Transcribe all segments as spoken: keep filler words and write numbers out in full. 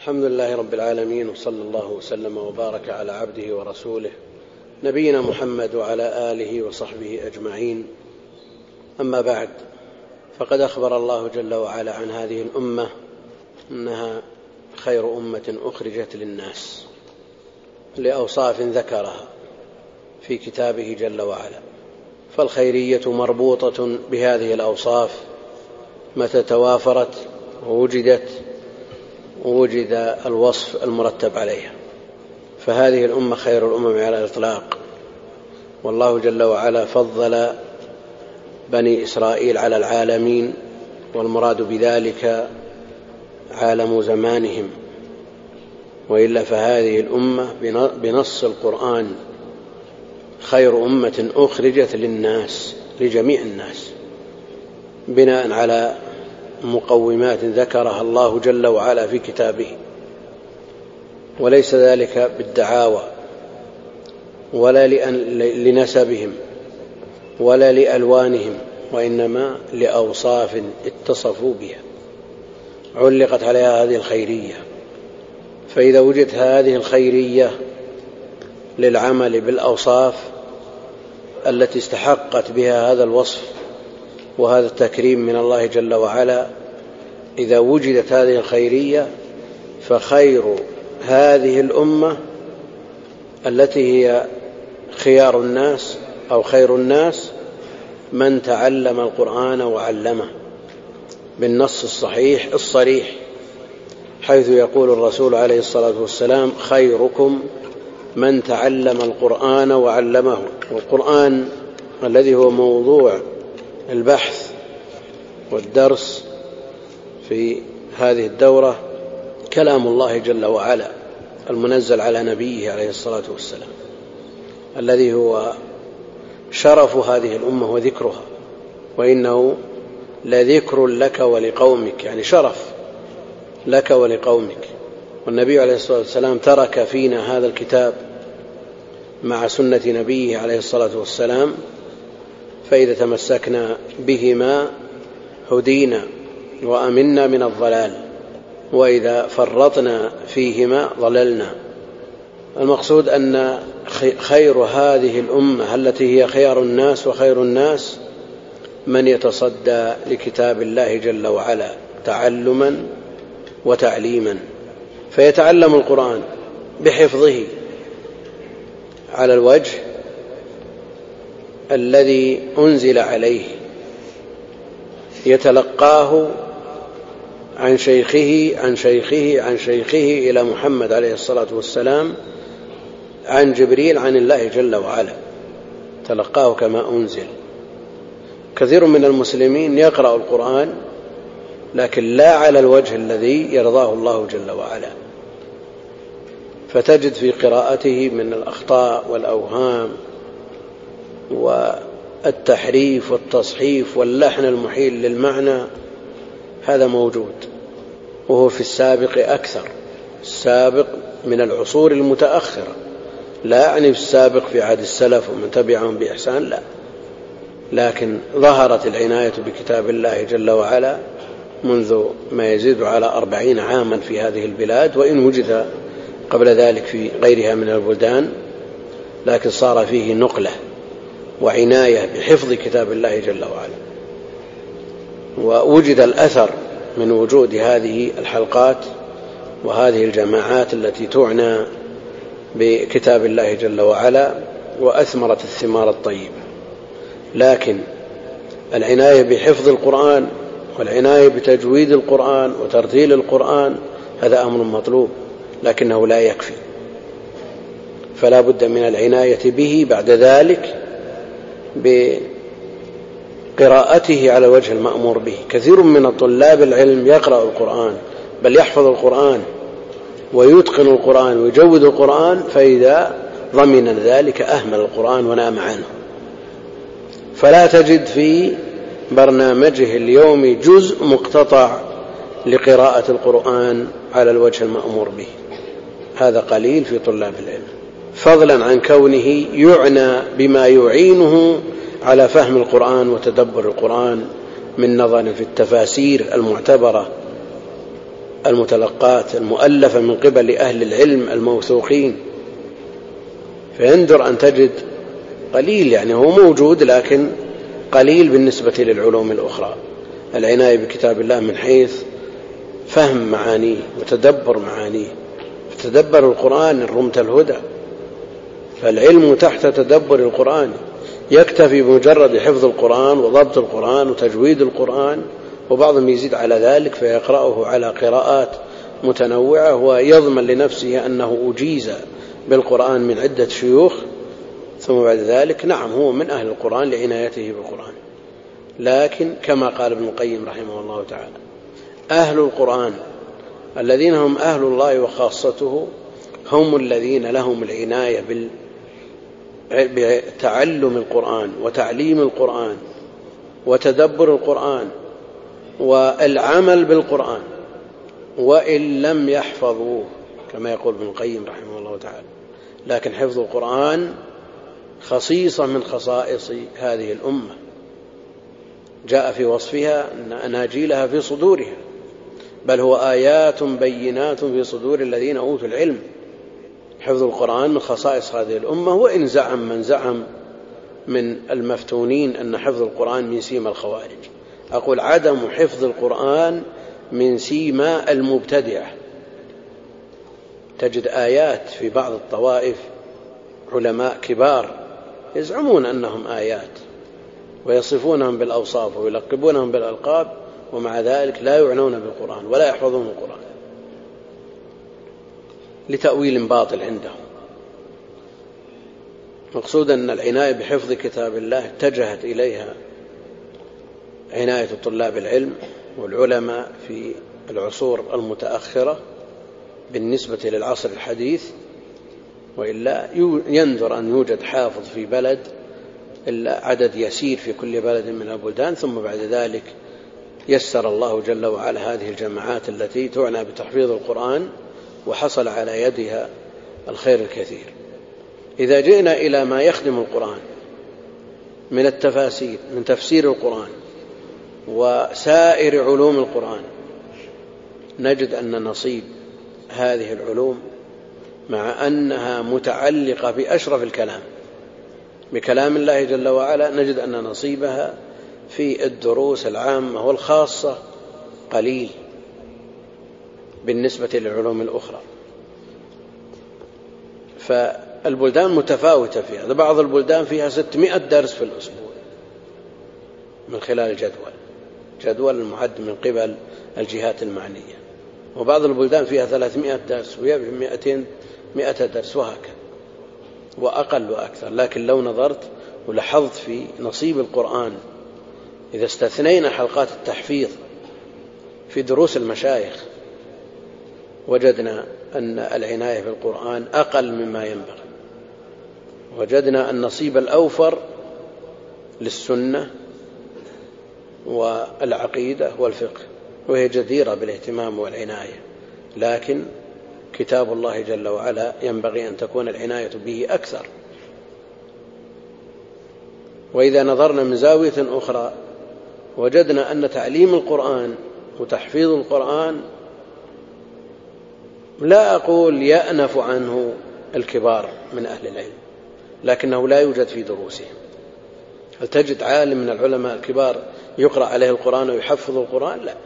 الحمد لله رب العالمين، وصلى الله وسلم وبارك على عبده ورسوله نبينا محمد وعلى آله وصحبه أجمعين. أما بعد، فقد أخبر الله جل وعلا عن هذه الأمة أنها خير أمة أخرجت للناس لأوصاف ذكرها في كتابه جل وعلا، فالخيرية مربوطة بهذه الأوصاف، متى توافرت ووجدت ووجد الوصف المرتب عليها، فهذه الأمة خير الأمم على الإطلاق. والله جل وعلا فضل بني إسرائيل على العالمين، والمراد بذلك عالم زمانهم، وإلا فهذه الأمة بنص القرآن خير أمة أخرجت للناس، لجميع الناس، بناء على مقومات ذكرها الله جل وعلا في كتابه، وليس ذلك بالدعاوى ولا لنسبهم ولا لألوانهم، وإنما لأوصاف اتصفوا بها علقت عليها هذه الخيرية. فإذا وجدت هذه الخيرية للعمل بالأوصاف التي استحقت بها هذا الوصف وهذا التكريم من الله جل وعلا، إذا وجدت هذه الخيرية فخير هذه الأمة التي هي خيار الناس أو خير الناس من تعلم القرآن وعلمه، بالنص الصحيح الصريح، حيث يقول الرسول عليه الصلاة والسلام: خيركم من تعلم القرآن وعلمه. والقرآن الذي هو موضوع البحث والدرس في هذه الدورة كلام الله جل وعلا المنزل على نبيه عليه الصلاة والسلام، الذي هو شرف هذه الأمة وذكرها، وإنه لذكر لك ولقومك، يعني شرف لك ولقومك. والنبي عليه الصلاة والسلام ترك فينا هذا الكتاب مع سنة نبيه عليه الصلاة والسلام، فإذا تمسكنا بهما هدينا وأمنا من الضلال، وإذا فرطنا فيهما ضللنا. المقصود أن خير هذه الأمة التي هي خيار الناس وخير الناس من يتصدى لكتاب الله جل وعلا تعلما وتعليما، فيتعلم القرآن بحفظه على الوجه الذي أنزل عليه، يتلقاه عن شيخه عن شيخه عن شيخه إلى محمد عليه الصلاة والسلام، عن جبريل عن الله جل وعلا، تلقاه كما أنزل. كثير من المسلمين يقرأ القرآن لكن لا على الوجه الذي يرضاه الله جل وعلا، فتجد في قراءته من الأخطاء والأوهام والتحريف والتصحيف واللحن المحيل للمعنى. هذا موجود، وهو في السابق أكثر، السابق من العصور المتأخرة، لا يعني في السابق في عهد السلف ومن تبعهم بإحسان، لا، لكن ظهرت العناية بكتاب الله جل وعلا منذ ما يزيد على أربعين عاما في هذه البلاد، وإن وجد قبل ذلك في غيرها من البلدان، لكن صار فيه نقلة وعناية بحفظ كتاب الله جل وعلا. ووجد الأثر من وجود هذه الحلقات وهذه الجماعات التي تعنى بكتاب الله جل وعلا، وأثمرت الثمار الطيبة. لكن العناية بحفظ القرآن والعناية بتجويد القرآن وترتيل القرآن هذا أمر مطلوب، لكنه لا يكفي، فلا بد من العناية به بعد ذلك بقراءته على وجه المأمور به. كثير من طلاب العلم يقرأ القرآن، بل يحفظ القرآن ويتقن القرآن ويجود القرآن، فإذا ضمن ذلك أهمل القرآن ونام عنه، فلا تجد في برنامجه اليومي جزء مقتطع لقراءة القرآن على الوجه المأمور به. هذا قليل في طلاب العلم، فضلا عن كونه يعنى بما يعينه على فهم القرآن وتدبر القرآن من نظر في التفاسير المعتبرة المتلقات المؤلفة من قبل أهل العلم الموثوقين، فيندر أن تجد قليل، يعني هو موجود لكن قليل بالنسبة للعلوم الأخرى، العناية بكتاب الله من حيث فهم معانيه وتدبر معانيه. فتدبر القرآن إن رمت الهدى، فالعلم تحت تدبر القرآن. يكتفي بمجرد حفظ القرآن وضبط القرآن وتجويد القرآن، وبعضهم يزيد على ذلك فيقرأه على قراءات متنوعة ويضمن لنفسه أنه أجيز بالقرآن من عدة شيوخ، ثم بعد ذلك نعم هو من أهل القرآن لعنايته بالقرآن. لكن كما قال ابن القيم رحمه الله تعالى: أهل القرآن الذين هم أهل الله وخاصته هم الذين لهم العناية بتعلم القرآن وتعليم القرآن وتدبر القرآن والعمل بالقرآن، وإن لم يحفظوه كما يقول ابن القيم رحمه الله تعالى. لكن حفظ القرآن خصيصة من خصائص هذه الأمة، جاء في وصفها أن أناجيلها في صدورها، بل هو آيات بينات في صدور الذين أوتوا العلم. حفظ القرآن من خصائص هذه الأمة، وإن زعم من زعم من المفتونين أن حفظ القرآن من سيما الخوارج. أقول عدم حفظ القرآن من سيما المبتدعة. تجد آيات في بعض الطوائف علماء كبار يزعمون أنهم آيات ويصفونهم بالأوصاف ويلقبونهم بالألقاب، ومع ذلك لا يعنون بالقرآن ولا يحفظون القرآن لتأويل باطل عندهم. مقصود أن العناية بحفظ كتاب الله اتجهت إليها عناية طلاب العلم والعلماء في العصور المتأخرة بالنسبة للعصر الحديث، وإلا ينذر أن يوجد حافظ في بلد إلا عدد يسير في كل بلد من البلدان، ثم بعد ذلك يسر الله جل وعلا هذه الجماعات التي تعنى بتحفيظ القرآن وحصل على يدها الخير الكثير. إذا جئنا إلى ما يخدم القرآن من التفاسير، من تفسير القرآن وسائر علوم القرآن، نجد أن نصيب هذه العلوم مع أنها متعلقة بأشرف الكلام بكلام الله جل وعلا، نجد أن نصيبها في الدروس العامة والخاصة قليل بالنسبة للعلوم الأخرى. فالبلدان متفاوتة فيها، بعض البلدان فيها ستمائة درس في الأسبوع من خلال الجدول جدول المعد من قبل الجهات المعنية، وبعض البلدان فيها ثلاثمائة درس ويبقى مئتين مئة درس وهكذا وأقل وأكثر. لكن لو نظرت ولاحظت في نصيب القرآن، إذا استثنينا حلقات التحفيظ في دروس المشايخ، وجدنا أن العناية بالقرآن أقل مما ينبغي. وجدنا النصيب الأوفر للسنة والعقيدة والفقه، وهي جديرة بالاهتمام والعناية، لكن كتاب الله جل وعلا ينبغي أن تكون العناية به أكثر. وإذا نظرنا من زاوية أخرى وجدنا أن تعليم القرآن وتحفيظ القرآن لا أقول يأنف عنه الكبار من أهل العلم، لكنه لا يوجد في دروسهم. هل تجد عالم من العلماء الكبار يقرأ عليه القرآن ويحفظ القرآن؟ لا،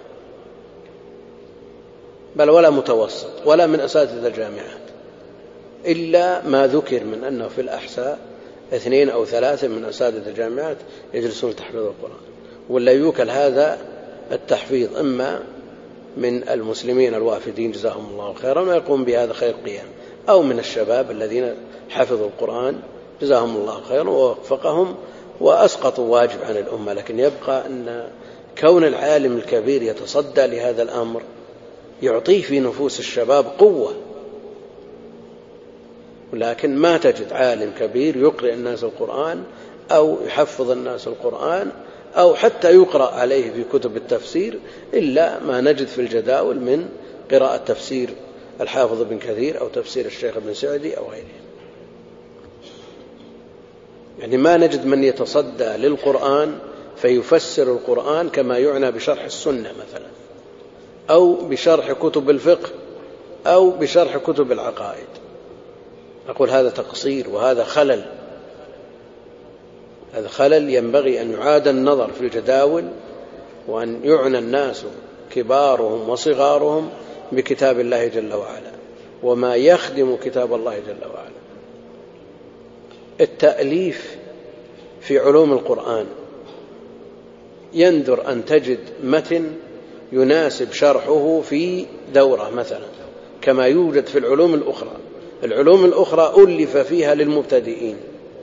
بل ولا متوسط ولا من أساتذة الجامعات، إلا ما ذكر من أنه في الأحساء اثنين أو ثلاثة من أساتذة الجامعات يجلسون تحفيظ القرآن، ولا يوكل هذا التحفيظ إما من المسلمين الوافدين جزاهم الله خيرا ويقوم بهذا خير قيام، أو من الشباب الذين حفظوا القرآن جزاهم الله خيرا ووفقهم وأسقطوا واجب عن الأمة. لكن يبقى أن كون العالم الكبير يتصدى لهذا الأمر يعطيه في نفوس الشباب قوة، ولكن ما تجد عالم كبير يقرأ الناس القرآن أو يحفظ الناس القرآن أو حتى يقرأ عليه في كتب التفسير إلا ما نجد في الجداول من قراءة تفسير الحافظ بن كثير أو تفسير الشيخ ابن سعدي أو غيره. يعني ما نجد من يتصدى للقرآن فيفسر القرآن كما يعنى بشرح السنة مثلا، أو بشرح كتب الفقه أو بشرح كتب العقائد. أقول هذا تقصير وهذا خلل، هذا خلل ينبغي أن يعاد النظر في الجداول، وأن يعنى الناس كبارهم وصغارهم بكتاب الله جل وعلا وما يخدم كتاب الله جل وعلا. التأليف في علوم القرآن يندر أن تجد متن يناسب شرحه في دورة مثلا، كما يوجد في العلوم الأخرى. العلوم الأخرى ألف فيها للمبتدئين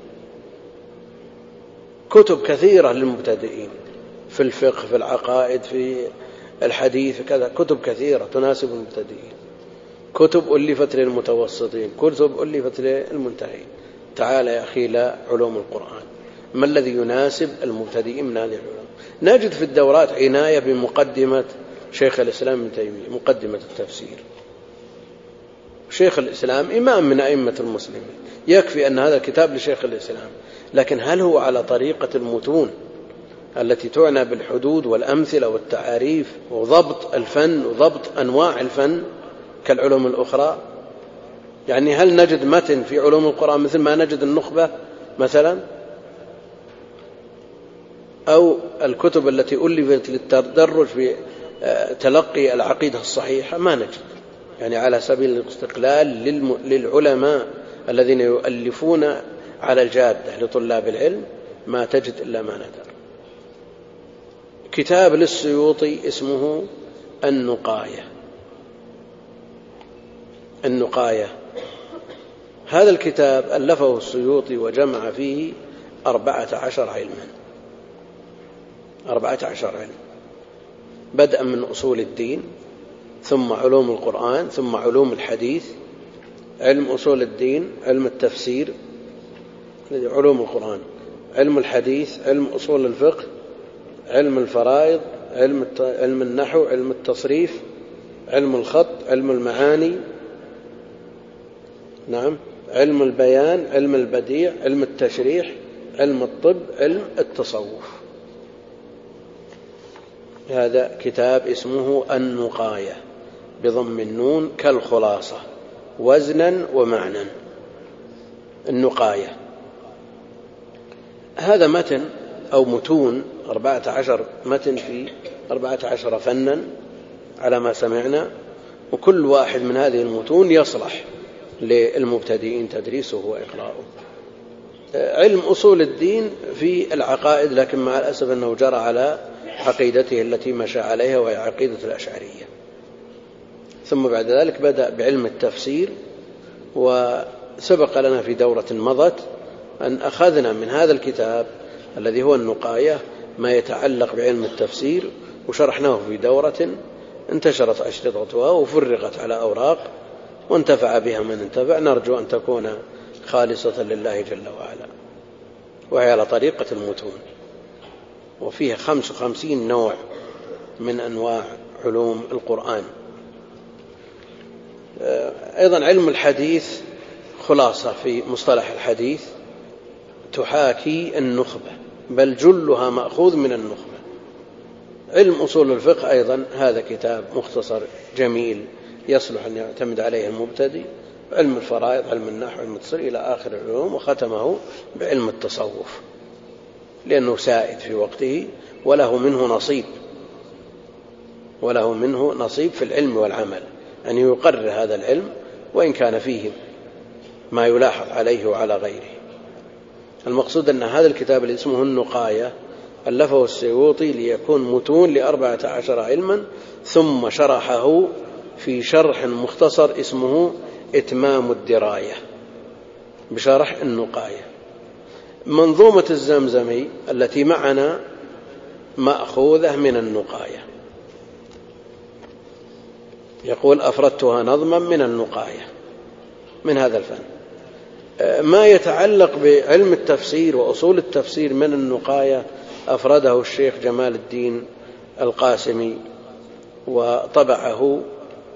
كتب كثيرة للمبتدئين، في الفقه، في العقائد، في الحديث، كذا كتب كثيرة تناسب المبتدئين. كتب ألفت للمتوسطين، كتب ألفت للمنتهين. تعال يا أخي لا علوم القرآن، ما الذي يناسب المبتدئين من هذه العلوم؟ نجد في الدورات عناية بمقدمة شيخ الإسلام ابن تيمية، مقدمة التفسير. شيخ الإسلام إمام من أئمة المسلمين، يكفي أن هذا الكتاب لشيخ الإسلام، لكن هل هو على طريقة المتون التي تعنى بالحدود والأمثلة والتعاريف وضبط الفن وضبط أنواع الفن كالعلوم الأخرى؟ يعني هل نجد متن في علوم القرآن مثل ما نجد النخبة مثلا، أو الكتب التي ألفت للتدرج في تلقي العقيدة الصحيحة؟ ما نجد. يعني على سبيل الاستقلال للعلماء الذين يؤلفون على الجادة لطلاب العلم ما تجد إلا ما ندر. كتاب للسيوطي اسمه النقاية. النقاية هذا الكتاب ألفه السيوطي وجمع فيه أربعة عشر علما، أربعة عشر علم، بدءا من أصول الدين، ثم علوم القرآن، ثم علوم الحديث، علم أصول الدين، علم التفسير، علوم القرآن، علم الحديث، علم أصول الفقه، علم الفرائض، علم علم النحو، علم التصريف، علم الخط، علم المعاني، نعم، علم البيان، علم البديع، علم التشريح، علم الطب، علم التصوف. هذا كتاب اسمه النقاية بضم النون كالخلاصة وزنا ومعنى. النقاية هذا متن أو متون أربعة عشر متن في أربعة عشر فنا على ما سمعنا، وكل واحد من هذه المتون يصلح للمبتدئين تدريسه وإقراؤه. علم أصول الدين في العقائد، لكن مع الأسف أنه جرى على عقيدته التي مشى عليها وهي عقيدة الأشعرية. ثم بعد ذلك بدأ بعلم التفسير، وسبق لنا في دورة مضت أن أخذنا من هذا الكتاب الذي هو النقاية ما يتعلق بعلم التفسير، وشرحناه في دورة انتشرت أشرطتها وفرغت على أوراق وانتفع بها من انتفع. نرجو أن تكون خالصة لله جل وعلا، وهي على طريقة المتون، وفيها خمس وخمسين نوع من أنواع علوم القرآن. أيضا علم الحديث خلاصة في مصطلح الحديث تحاكي النخبة، بل جلها مأخوذ من النخبة. علم أصول الفقه أيضا هذا كتاب مختصر جميل يصلح أن يعتمد عليه المبتدئ. علم الفرائض، علم النحو، علم التصريف إلى آخر العلوم، وختمه بعلم التصوف لأنه سائد في وقته وله منه نصيب، وله منه نصيب في العلم والعمل، أن يقرر هذا العلم وإن كان فيه ما يلاحظ عليه وعلى غيره. المقصود أن هذا الكتاب اللي اسمه النقاية ألفه السيوطي ليكون متون لأربعة عشر علما، ثم شرحه في شرح مختصر اسمه إتمام الدراية بشرح النقاية. منظومة الزمزمي التي معنا مأخوذة من النقاية، يقول أفردتها نظما من النقاية، من هذا الفن. ما يتعلق بعلم التفسير وأصول التفسير من النقاية أفرده الشيخ جمال الدين القاسمي وطبعه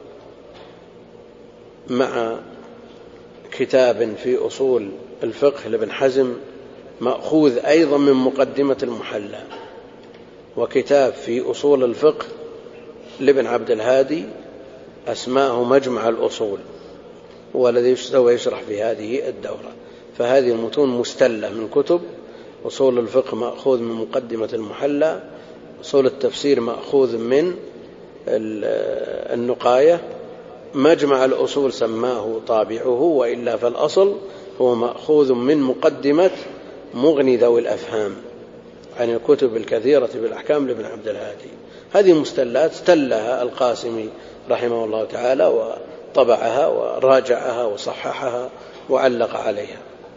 مع كتاب في أصول الفقه لابن حزم مأخوذ أيضا من مقدمة المحلى، وكتاب في أصول الفقه لابن عبد الهادي أسماه مجمع الأصول، والذي سوف يشرح في هذه الدورة. فهذه المتون مستلة من كتب أصول الفقه، مأخوذ من مقدمة المحلى، أصول التفسير مأخوذ من النقاية، مجمع الأصول سماه طابعه، وإلا فالأصل هو مأخوذ من مقدمة مغني ذوي الأفهام عن الكتب الكثيرة بالأحكام لابن عبد الهادي. هذه مستلات استلها القاسمي رحمه الله تعالى، وطبعها وراجعها وصححها وعلق عليها.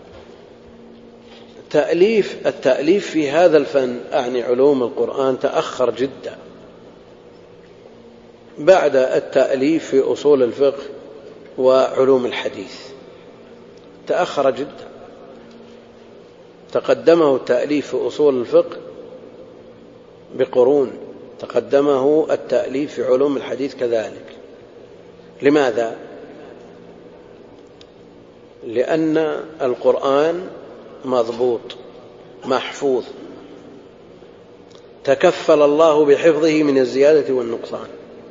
تأليف التأليف في هذا الفن أعني علوم القرآن تأخر جدا بعد التأليف في أصول الفقه وعلوم الحديث، تأخر جدا. تقدمه التأليف في أصول الفقه بقرون، تقدمه التأليف في علوم الحديث كذلك. لماذا؟ لأن القرآن مضبوط محفوظ، تكفل الله بحفظه من الزيادة والنقصان،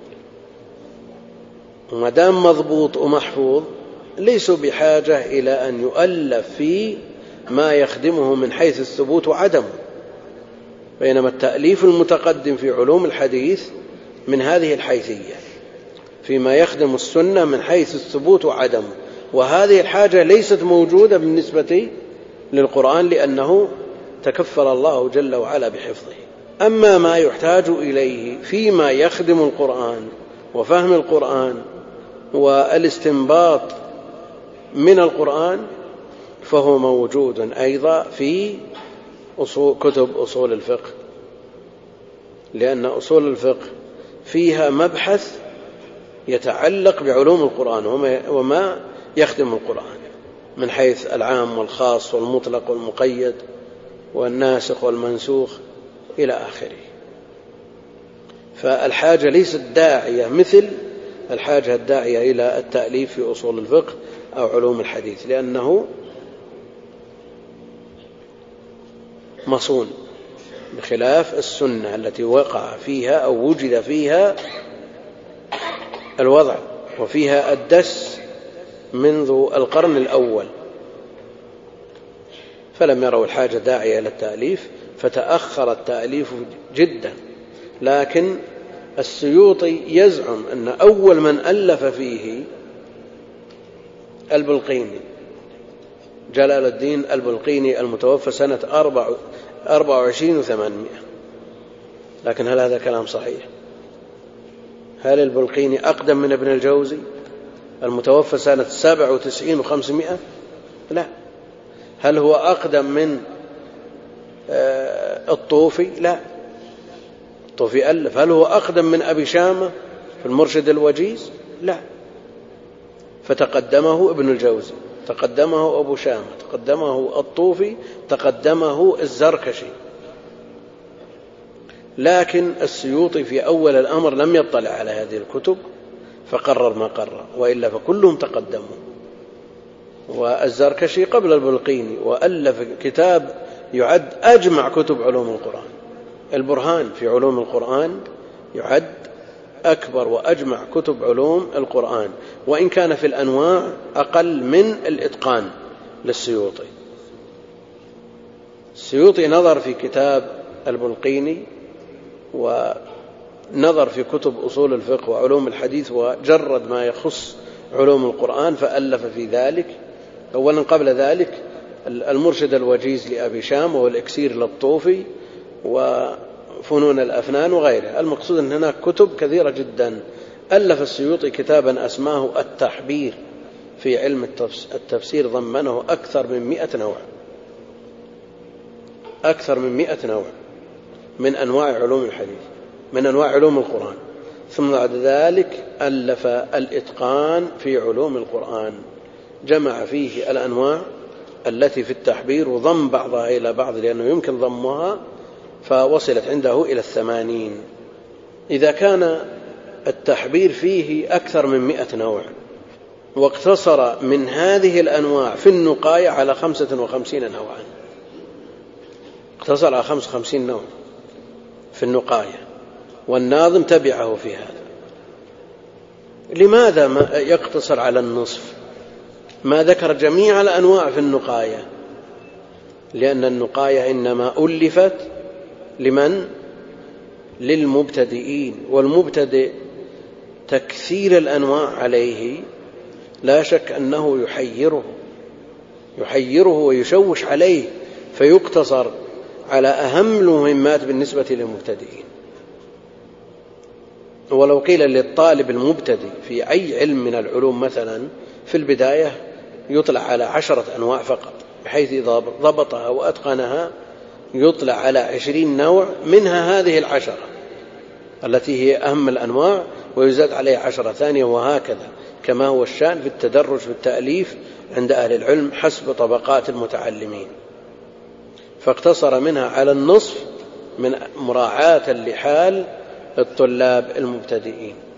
وما دام مضبوط ومحفوظ ليسوا بحاجة إلى أن يؤلف فيه ما يخدمه من حيث الثبوت وعدمه. بينما التأليف المتقدم في علوم الحديث من هذه الحيثية، فيما يخدم السنة من حيث الثبوت وعدمه، وهذه الحاجة ليست موجودة بالنسبة للقرآن، لأنه تكفل الله جل وعلا بحفظه. أما ما يحتاج إليه فيما يخدم القرآن وفهم القرآن والاستنباط من القرآن فهو موجود أيضا في أصول كتب أصول الفقه، لأن أصول الفقه فيها مبحث يتعلق بعلوم القرآن وما يخدم القرآن من حيث العام والخاص والمطلق والمقيد والناسخ والمنسوخ إلى آخره. فالحاجة ليست داعية مثل الحاجة الداعية إلى التأليف في أصول الفقه أو علوم الحديث، لأنه مصون، بخلاف السنة التي وقع فيها أو وجد فيها الوضع وفيها الدس منذ القرن الأول، فلم يروا الحاجة داعية إلى التأليف فتأخر التأليف جدا. لكن السيوطي يزعم أن أول من ألف فيه البلقيني، جلال الدين البلقيني المتوفى سنة أربعة وعشرين وثمانمائة. لكن هل هذا كلام صحيح؟ هل البلقيني أقدم من ابن الجوزي المتوفى سنة سبعة وتسعين وخمسمائة؟ لا. هل هو أقدم من الطوفي؟ لا، الطوفي ألف. هل هو أقدم من أبي شامة في المرشد الوجيز؟ لا. فتقدمه ابن الجوزي، تقدمه أبو شامة، تقدمه الطوفي، تقدمه الزركشي. لكن السيوطي في أول الأمر لم يطلع على هذه الكتب فقرر ما قرر، وإلا فكلهم تقدموا. والزركشي قبل البلقيني، وألف كتاب يعد أجمع كتب علوم القرآن، البرهان في علوم القرآن، يعد أكبر وأجمع كتب علوم القرآن، وإن كان في الأنواع أقل من الإتقان للسيوطي. السيوطي نظر في كتاب البلقيني ونظر في كتب أصول الفقه وعلوم الحديث وجرد ما يخص علوم القرآن فألف في ذلك. أولا قبل ذلك المرشد الوجيز لأبي شام والإكسير للطوفي وفنون الأفنان وغيرها. المقصود أن هناك كتب كثيرة جدا. ألف السيوطي كتابا أسماه التحبير في علم التفسير، ضمنه أكثر من مئة نوع، أكثر من مئة نوع من أنواع علوم الحديث، من أنواع علوم القرآن. ثم بعد ذلك ألف الإتقان في علوم القرآن، جمع فيه الأنواع التي في التحبير وضم بعضها إلى بعض لأنه يمكن ضمها، فوصلت عنده إلى الثمانين. إذا كان التحبير فيه أكثر من مئة نوع، واقتصر من هذه الأنواع في النقاية على خمسة وخمسين نوعا، اقتصر على خمسة وخمسين نوع في النقاية، والناظم تبعه في هذا. لماذا ما يقتصر على النصف؟ ما ذكر جميع الأنواع في النقاية؟ لأن النقاية إنما ألفت لمن؟ للمبتدئين، والمبتدئ تكثير الأنواع عليه لا شك أنه يحيره يحيره ويشوش عليه، فيقتصر على أهم المهمات بالنسبة للمبتدئين. ولو قيل للطالب المبتدئ في أي علم من العلوم مثلا في البداية يطلع على عشرة أنواع فقط، بحيث إذا ضبطها وأتقنها يطلع على عشرين نوع، منها هذه العشرة التي هي أهم الأنواع، ويزاد عليها عشرة ثانية، وهكذا كما هو الشأن في التدرج في التأليف عند أهل العلم حسب طبقات المتعلمين. فاقتصر منها على النصف من مراعاة لحال الطلاب المبتدئين.